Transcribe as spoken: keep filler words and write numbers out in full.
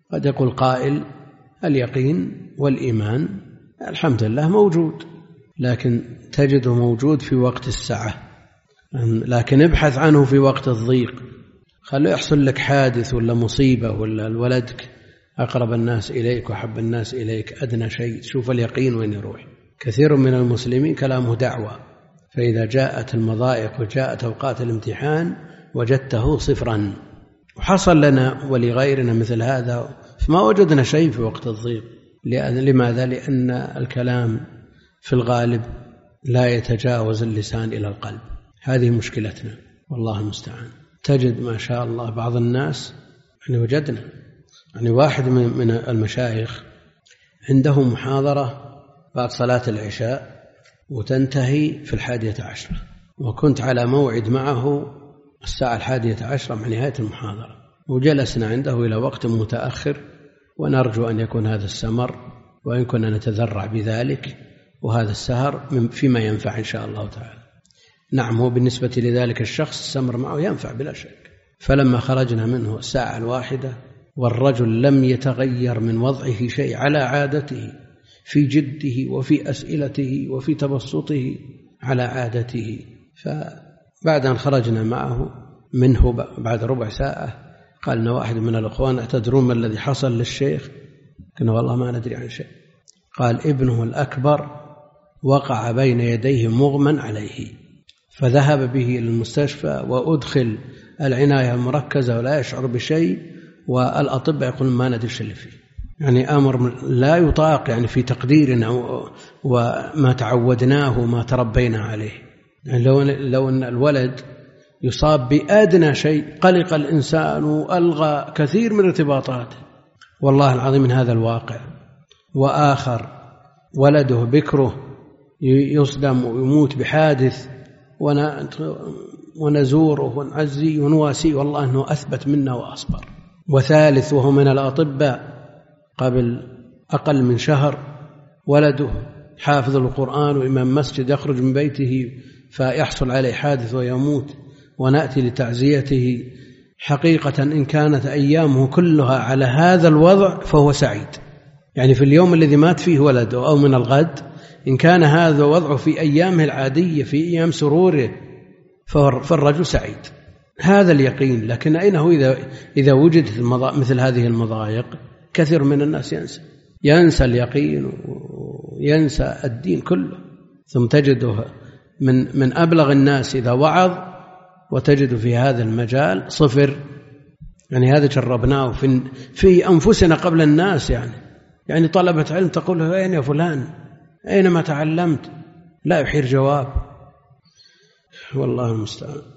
قد يقول قائل اليقين والإيمان الحمد لله موجود، لكن تجده موجود في وقت السعة، لكن ابحث عنه في وقت الضيق. خلوا يحصل لك حادث ولا مصيبة ولا الولدك أقرب الناس إليك وحب الناس إليك أدنى شيء، شوف اليقين وين يروح. كثير من المسلمين كلامه دعوة، فإذا جاءت المضائق وجاءت أوقات الامتحان وجدته صفرا. وحصل لنا ولغيرنا مثل هذا، فما وجدنا شيء في وقت الضيق. لماذا؟ لأن الكلام في الغالب لا يتجاوز اللسان إلى القلب، هذه مشكلتنا والله المستعان. تجد ما شاء الله بعض الناس، يعني وجدنا يعني واحد من المشايخ عنده محاضرة بعد صلاة العشاء وتنتهي في الحادية عشرة، وكنت على موعد معه الساعة الحادية عشرة مع نهاية المحاضرة، وجلسنا عنده إلى وقت متأخر، ونرجو أن يكون هذا السمر وإن كنا نتذرع بذلك، وهذا السهر فيما ينفع إن شاء الله تعالى. نعم، هو بالنسبة لذلك الشخص السمر معه ينفع بلا شك. فلما خرجنا منه الساعة الواحدة والرجل لم يتغير من وضعه شيء على عادته، في جده وفي أسئلته وفي تبسطه على عادته. فبعد أن خرجنا معه منه بعد ربع ساعة قال لنا واحد من الأخوان: أتدرون ما الذي حصل للشيخ؟ قلنا: والله ما ندري عن شيء. قال: ابنه الأكبر وقع بين يديه مغمى عليه، فذهب به إلى المستشفى وأدخل العناية المركزة ولا يشعر بشيء، والأطباء يقولون ما ندري شو اللي فيه. يعني أمر لا يطاق يعني في تقديرنا وما تعودناه وما تربينا عليه. يعني لو لو أن الولد يصاب بأدنى شيء قلق الإنسان وألغى كثير من ارتباطاته، والله العظيم من هذا الواقع. وآخر ولده بكره يصدم ويموت بحادث ونزوره ونعزيه ونواسيه، والله أنه أثبت منا وأصبر. وثالث وهو من الأطباء قبل أقل من شهر ولده حافظ القرآن وإمام مسجد يخرج من بيته فيحصل عليه حادث ويموت، ونأتي لتعزيته. حقيقة إن كانت أيامه كلها على هذا الوضع فهو سعيد، يعني في اليوم الذي مات فيه ولده أو من الغد، إن كان هذا وضعه في أيامه العادية في أيام سروره فالرجل سعيد. هذا اليقين. لكن أين هو إذا, إذا وجدت مثل هذه المضايق؟ كثير من الناس ينسى ينسى اليقين وينسى الدين كله، ثم تجده من, من أبلغ الناس إذا وعظ، وتجد في هذا المجال صفر. يعني هذا جربناه في, في أنفسنا قبل الناس. يعني يعني طلبة علم تقول له: أين يا فلان؟ أين ما تعلمت؟ لا يحير جواب، والله المستعان.